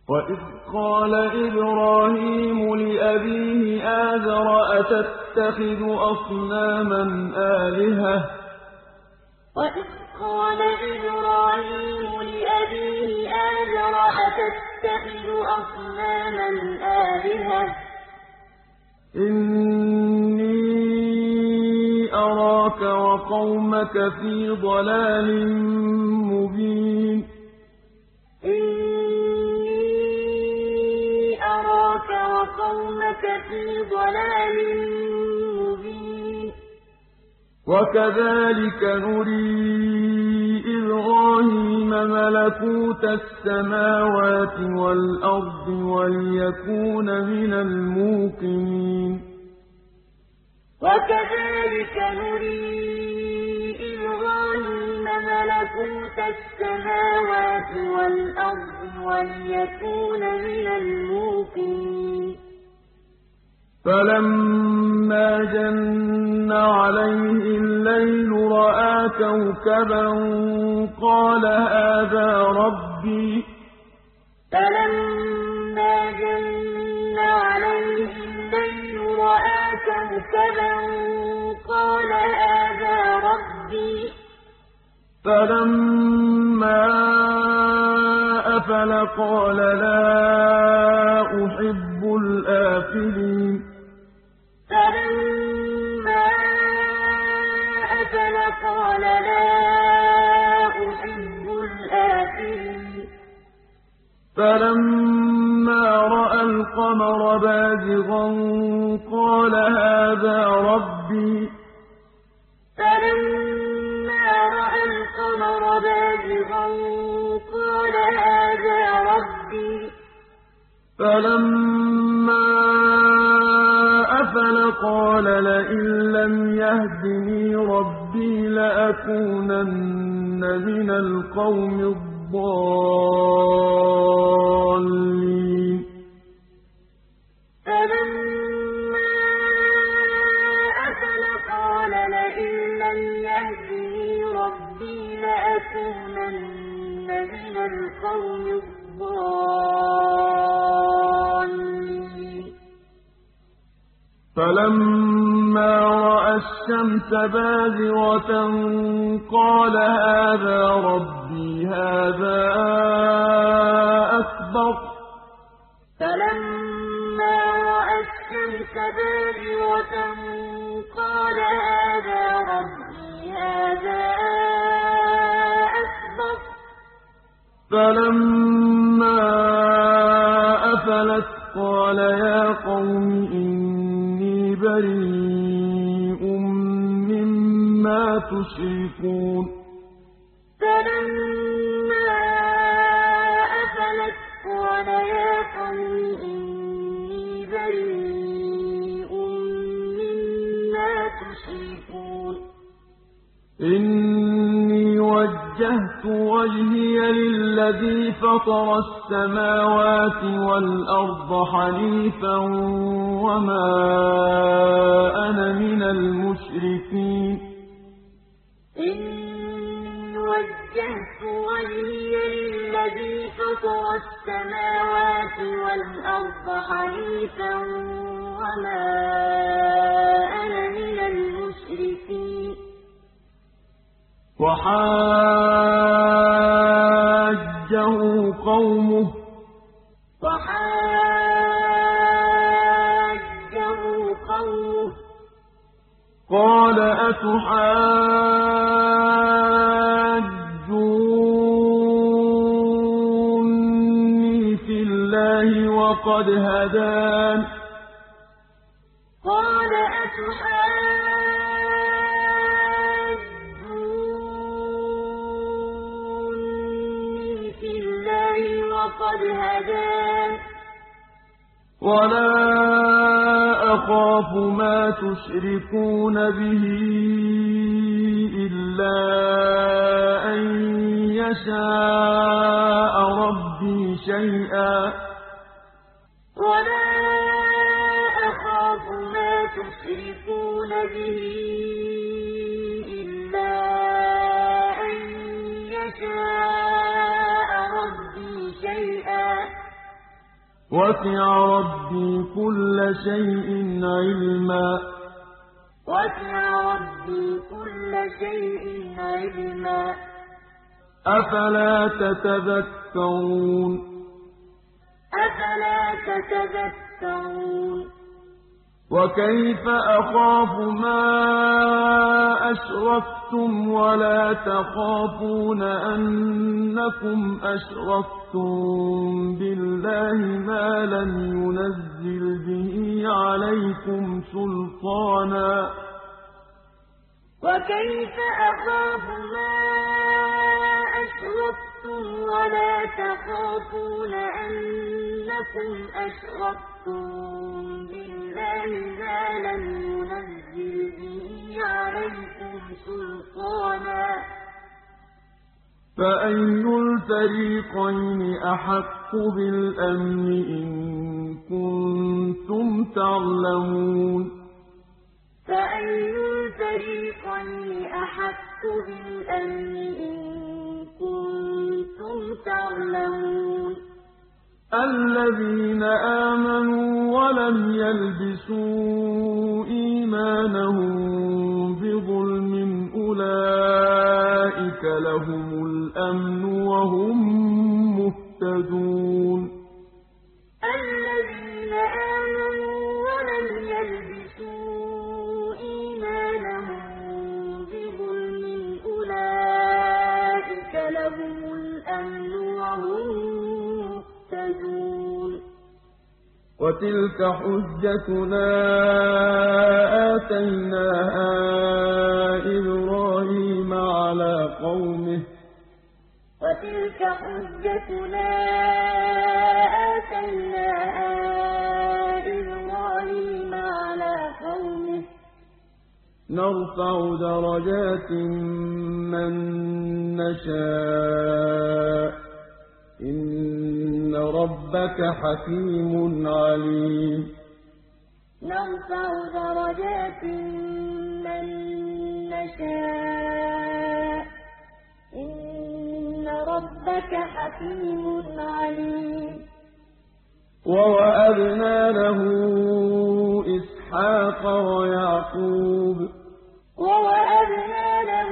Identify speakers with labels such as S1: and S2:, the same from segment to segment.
S1: وَإِذْ قَالَ إِبْرَاهِيمُ لِأَبِيهِ آزَرَ أَتَتَّخِذُ أَصْنَامًا آلِهَةً ۖ
S2: وَإِذْ قَالَ إِبْرَاهِيمُ لِأَبِيهِ آزَرَ أَتَتَّخِذُ أَصْنَامًا آلِهَةً ۖ
S1: إِنِّي أَرَاكَ وَقَوْمَكَ فِي ضَلَالٍ مُّبِينٍ
S2: إِنِّي أَرَاكَ وَقَوْمَكَ فِي ضَلَالٍ مُّبِينٍ
S1: وَكَذَٰلِكَ نُرِي إِبْرَاهِيمَ مَلَكُوتَ السَّمَاوَاتِ وَالْأَرْضِ وَلِيَكُونَ مِنَ الْمُوقِنِينَ
S2: وَكَذَٰلِكَ نُرِي إِبْرَاهِيمَ مَلَكُوتَ السَّمَاوَاتِ وَالْأَرْضِ وَلِيَكُونَ مِنَ الْمُوقِنِينَ
S1: فَلَمَّا جَنَّ عَلَيْهِ اللَّيْلُ رَأَىٰ كَوْكَبًا قَالَ هَٰذَا رَبِّي ۖ
S2: فَلَمَّا جَنَّ عَلَيْهِ اللَّيْلُ رَأَىٰ كَوْكَبًا قَالَ هَٰذَا رَبِّي ۖ
S1: فَلَمَّا أَفَلَ قَالَ لَا أُحِبُّ الْآفِلِينَ
S2: فَلَمَّا أَفَلَ قَالَ لَا أُحِبُّ الْآفِلِينَ
S1: فَلَمَّا رَأَى الْقَمَرَ بَازِغًا قَالَ هَٰذَا رَبِّي ۖ
S2: فَلَمَّا رَأَى الْقَمَرَ بَازِغًا قَالَ هَٰذَا رَبِّي ۖ
S1: فَلَمَّا أَفَلَ قَالَ لَئِن لَّمْ يَهْدِنِي رَبِّي لَأَكُونَنَّ مِنَ الْقَوْمِ الضَّالِّينَ
S2: فَلَمَّا أَفَلَ قَالَ لَئِن لَّمْ يَهْدِنِي رَبِّي لَأَكُونَنَّ مِنَ الْقَوْمِ الضَّالِّينَ
S1: فَلَمَّا رَأَى الشَّمْسَ بَازِغَةً قَالَ هَٰذَا رَبِّي هَٰذَا أَكْبَرُ ۖ
S2: فَلَمَّا رَأَى الشَّمْسَ بَازِغَةً قَالَ هَٰذَا رَبِّي هَٰذَا أَكْبَرُ ۖ
S1: فَلَمَّا أَفَلَتْ قَالَ يَا قَوْمِ إِنِّي بَرِيءٌ مِّمَّا تُشْرِكُونَ
S2: فَلَمَّا أَفَلَتْ قَالَ يَا قَوْمِ إِنِّي بَرِيءٌ مِّمَّا تُشْرِكُونَ
S1: إِنِّي وَجَّهْتُ وَجْهِيَ لِلَّذِي فَطَرَ السَّمَاوَاتِ وَالْأَرْضَ حَنِيفًا وَمَا أَنَا مِنَ الْمُشْرِكِينَ
S2: إِنِّي وَجَّهْتُ وَجْهِيَ لِلَّذِي فَطَرَ السَّمَاوَاتِ وَالْأَرْضَ حَنِيفًا وَمَا أَنَا مِنَ الْمُشْرِكِينَ
S1: وَحَاجَّهُ قَوْمُهُ قَالَ أَتُحَاجُّونِّي فِي اللَّهِ وَقَدْ هَدَانِ ۚ وَلَا أَخَافُ مَا تُشْرِكُونَ بِهِ إِلَّا أَن يَشَاءَ رَبِّي شَيْئًا ۗ
S2: وَلَا أَخَافُ مَا تُشْرِكُونَ بِهِ إِلَّا أَن يَشَاءَ رَبِّي شَيْئًا ۗ
S1: وسع ربي كل شيء علما
S2: وسع ربي كل شيء علما
S1: أفلا تتذكرون
S2: أفلا تتذكرون
S1: وكيف أخاف ما أشركتم ولا تخافون أنكم أشركتم بالله ما لم ينزل به عليكم سلطانا
S2: وكيف أخاف ما أشركتم ولا تخافون أنكم أشركتم بالله ما لم ينزل به عليكم سلطانا
S1: فأي الفريقين أحق بالأمن إن كنتم تعلمون
S2: فأي الفريقين أحق بالأمن إن كنتم تعلمون
S1: الذين آمنوا ولم يلبسوا إيمانهم بظلم أولئك لهم الأمن وهم مهتدون
S2: الذين آمنوا ولم يلبسوا إيمانهم بظلم أولئك لهم الأمن وهم مهتدون
S1: وتلك حجتنا آتيناها إبراهيم على قومه
S2: وتلك حجتنا آتيناها إبراهيم على قومه
S1: نرفع درجات من نشاء إن ربك حكيم عليم
S2: نرفع درجات من نشاء إن ربك حكيم عليم
S1: ووهبنا له إسحاق ويعقوب
S2: ووهبنا له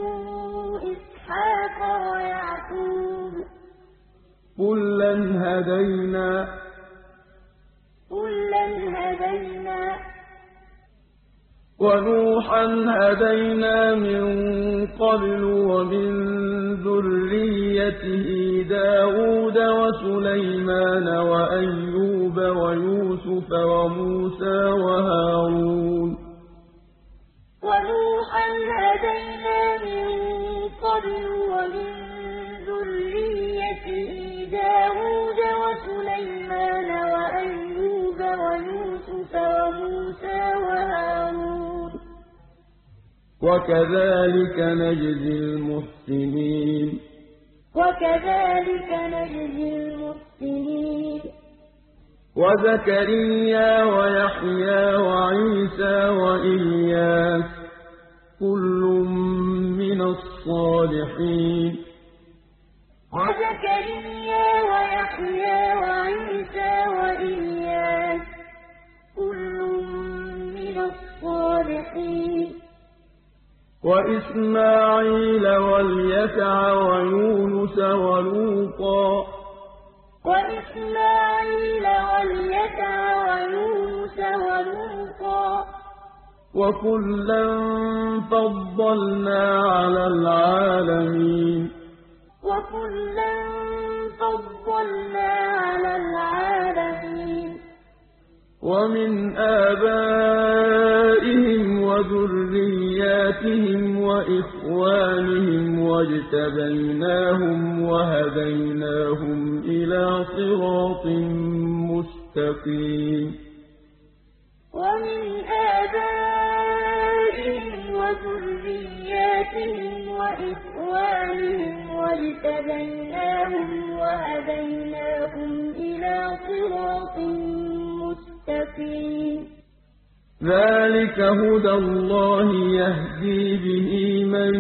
S2: إسحاق ويعقوب
S1: كلا هدينا ونوحا هدينا من قبل ومن ذريته داود وسليمان وأيوب ويوسف وموسى وهارون
S2: ونوحا هدينا من قبل ومن ذريته داود وسليمان وأيوب ويوسف وموسى وهارون
S1: وكذلك نجزي المحسنين وزكريا ويحيى وعيسى وإلياس كل من الصالحين
S2: وزكريا ويحيى وعيسى وإلياس كل من الصالحين
S1: وإسماعيل واليسع ويونس ولوطا وكلا فضلنا على العالمين ومن آبائهم وذرياتهم وإخوانهم واجتبيناهم وهديناهم إلى صراط مستقيم
S2: ومن آبائهم وذرياتهم وإخوانهم واجتبيناهم وهديناهم إلى صراط مستقيم
S1: ذلك هدى الله يهدي به من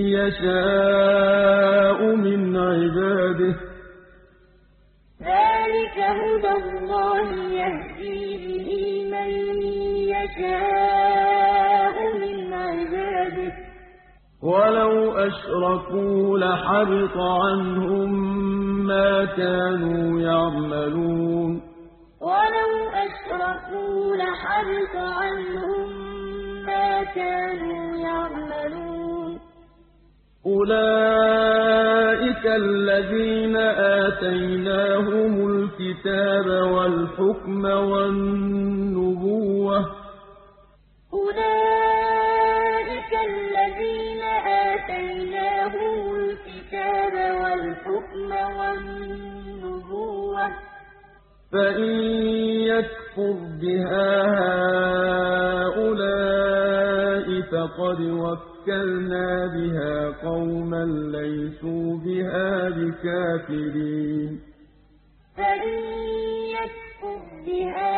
S1: يشاء من عباده
S2: ذَٰلِكَ هُدَى اللَّهِ يَهْدِي بِهِ مَن يَشَاءُ مِنْ عِبَادِهِ ۚ
S1: وَلَوْ أَشْرَكُوا لَحَبِطَ عَنْهُم مَّا كَانُوا يَعْمَلُونَ
S2: وَلَوْ أَشْرَكُوا لَحَبِطَ عَنْهُم مَّا كَانُوا يَعْمَلُونَ
S1: أُولَٰئِكَ الَّذِينَ آتَيْنَاهُمُ الْكِتَابَ وَالْحُكْمَ وَالنُّبُوَّةَ ۚ
S2: أُولَٰئِكَ الَّذِينَ آتَيْنَاهُمُ الْكِتَابَ وَالْحُكْمَ وَالنُّبُوَّةَ ۚ
S1: فَإِن يَكْفُرْ بِهَا هَٰؤُلَاءِ فَقَدْ وَكَّلْنَا بِهَا قَوْمًا لَّيْسُوا بِهَا بِكَافِرِينَ
S2: فَإِن يَكْفُرْ بِهَا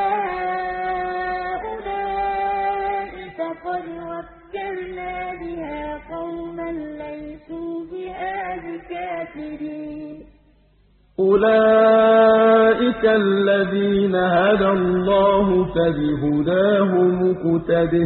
S2: هَٰؤُلَاءِ فَقَدْ وَكَّلْنَا بِهَا قَوْمًا لَّيْسُوا بِهَا بِكَافِرِينَ
S1: أُولَٰئِكَ الَّذِينَ هَدَى اللَّهُ فَبِهُدَاهُ مُقْتَدِهْ ۗ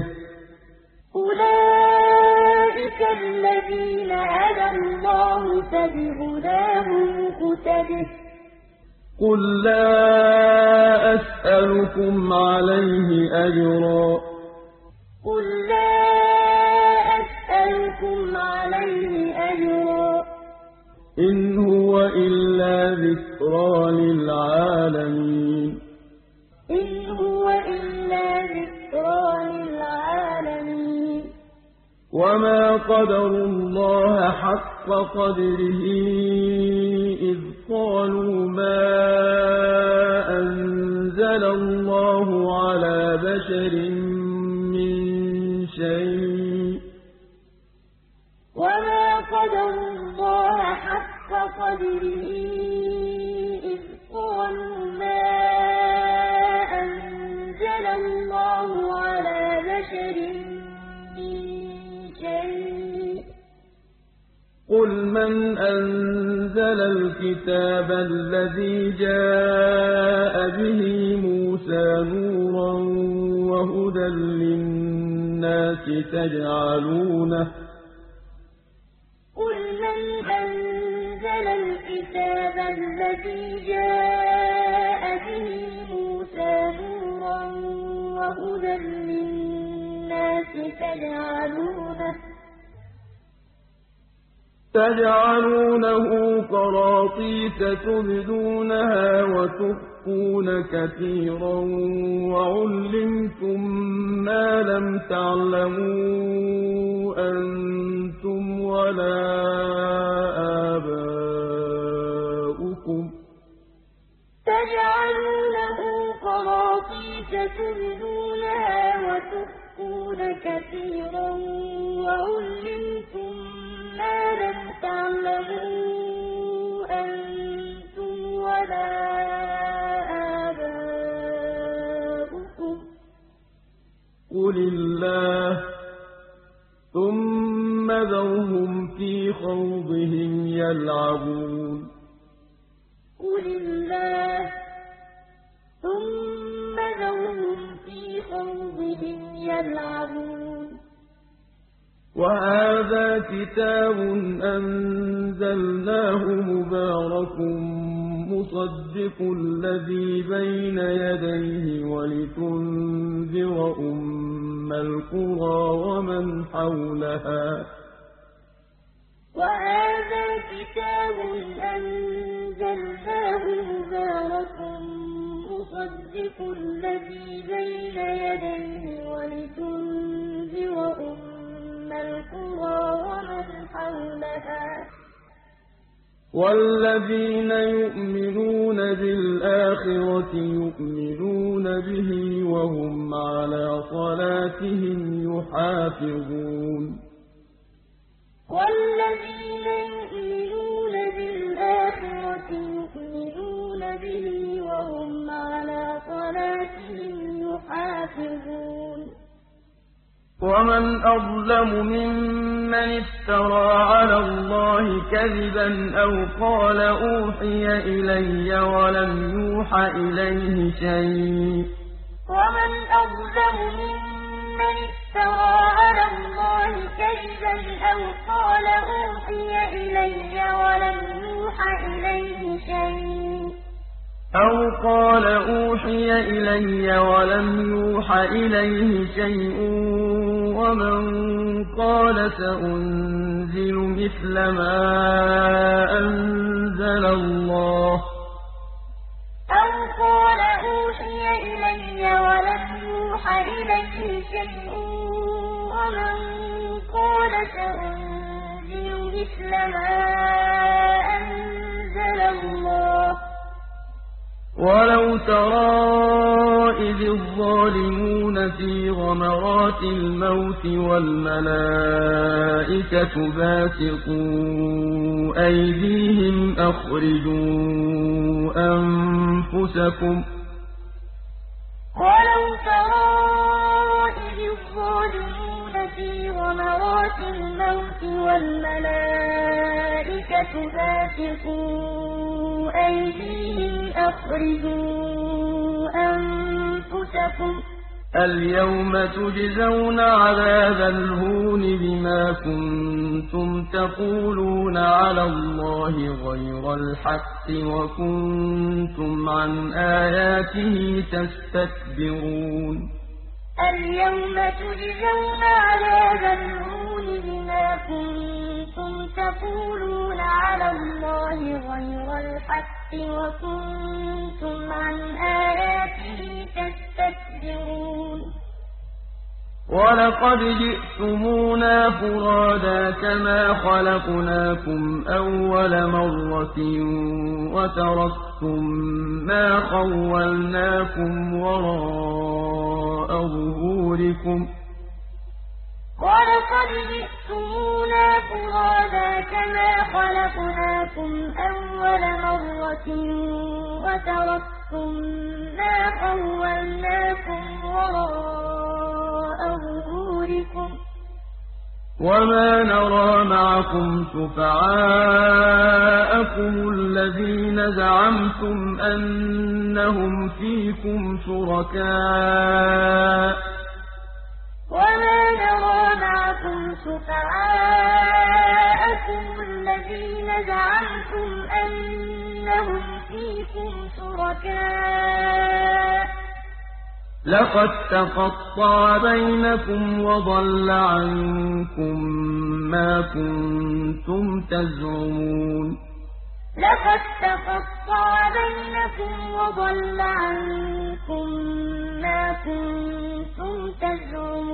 S2: أُولَٰئِكَ الَّذِينَ هَدَى اللَّهُ فَبِهُدَاهُ مُقْتَدِهْ ۗ
S1: قُل لَّا أَسْأَلُكُمْ عَلَيْهِ أَجْرًا
S2: قُل لَّا أَسْأَلُكُمْ عَلَيْهِ أَجْرًا
S1: إِنْ هُوَ إِلَّا ذِكْرَىٰ لِلْعَالَمِينَ
S2: إِنْ هُوَ إِلَّا ذِكْرَىٰ لِلْعَالَمِينَ
S1: وَمَا قَدَرُوا اللَّهَ حَقَّ قَدْرِهِ إِذْ قَالُوا مَا أَنزَلَ اللَّهُ عَلَىٰ بَشَرٍ مِّن شَيْءٍ ۗ
S2: وَمَا قَدَرُوا اللَّهَ حَقَّ قَدْرِهِ إِذْ قَالُوا مَا أَنزَلَ اللَّهُ عَلَىٰ بَشَرٍ مِّن شَيْءٍ ۗ
S1: قُلْ مَنْ أَنزَلَ الْكِتَابَ الَّذِي جَاءَ بِهِ مُوسَىٰ نُورًا وَهُدًى لِّلنَّاسِ
S2: قُلْ مَنْ أَنزَلَ الْكِتَابَ الَّذِي جَاءَ بِهِ مُوسَىٰ نُورًا وَهُدًى لِّلنَّاسِ
S1: تَجْعَلُونَهُ قَرَاطِيسَ تُبْدُونَهَا وَتُخْفُونَ كَثِيرًا وَعُلِّمْتُم مَّا لَمْ تَعْلَمُوا أَنتُمْ وَلَا آبَاؤُكُمْ ۖ
S2: تَجْعَلُونَهُ قَرَاطِيسَ تُبْدُونَهَا وَتُخْفُونَ كَثِيرًا وَعُلِّمْتُم مَّا لَمْ تَعْلَمُوا أَنتُمْ وَلَا آبَاؤُكُمْ ۖ
S1: قُلِ اللَّهُ ثُمَّ ذَرْهُمْ فِي خَوْضِهِمْ يَلْعَبُونَ
S2: قُلِ اللَّهُ ثُمَّ ذَرْهُمْ فِي خَوْضِهِمْ يَلْعَبُونَ
S1: وَهَٰذَا كِتَابٌ أَنزَلْنَاهُ مُبَارَكٌ مُّصَدِّقُ الَّذِي بَيْنَ يَدَيْهِ وَلِتُنذِرَ أُمَّ الْقُرَىٰ وَمَنْ حَوْلَهَا ۚ
S2: وَهَٰذَا كِتَابٌ أَنزَلْنَاهُ مُبَارَكٌ مُّصَدِّقُ الَّذِي بَيْنَ يَدَيْهِ وَلِتُنذِرَ أُمَّ الْقُرَىٰ وَمَنْ حَوْلَهَا ۚ
S1: وَالَّذِينَ يُؤْمِنُونَ بِالْآخِرَةِ يُؤْمِنُونَ بِهِ وَهُمْ عَلَىٰ صَلَاتِهِمْ يُحَافِظُونَ
S2: وَالَّذِينَ يُؤْمِنُونَ بِالْآخِرَةِ يُؤْمِنُونَ بِهِ وَهُمْ عَلَىٰ صَلَاتِهِمْ يُحَافِظُونَ
S1: وَمَنْ أَظْلَمُ مِمَّن ممن افترى على الله كذبا أو قال أوحي إلي ولم يوحى إليه شيء
S2: ومن أظلم ممن افترى على الله كذبا أو قال أوحي إلي ولم يوحى إليه شيء
S1: ومن قال سأنزل مثل ما أنزل الله
S2: أو قال أوحي إلي ولم يوحى إليه شيء ومن قال سأنزل مثل ما أنزل الله
S1: ولو ترى إذ الظالمون في غمرات الموت والملائكة باسطوا أيديهم أخرجوا أنفسكم
S2: ولو ترى إذ الظالمون في غمرات الموت والملائكة باسطوا أيديهم أخرجوا أنفسكم
S1: اليوم تجزون عذاب الهون بما كنتم تقولون على الله غير الحق وكنتم عن آياته تستكبرون
S2: اليوم تجزون عذاب الهون بما كنتم تقولون على الله غير الحق وكنتم عن آياته تستكبرون
S1: ولقد جئتمونا فرادا كما خلقناكم أول مرة وتركتم ما خولناكم وراء ظهوركم
S2: ولقد جئتمونا فرادا كما خلقناكم أول مرة وتركتم ما خولناكم وراء ظهوركم
S1: وما نرى معكم شفعاءكم الذين زعمتم أنهم فيكم شركاء
S2: وما نرى معكم شفعاءكم الذين زعمتم أنهم فيكم شركاء
S1: لقد تقطع بينكم وضل عنكم ما كنتم تزعمون
S2: لقد تقطع بينكم وضل عنكم ما كنتم تزعمون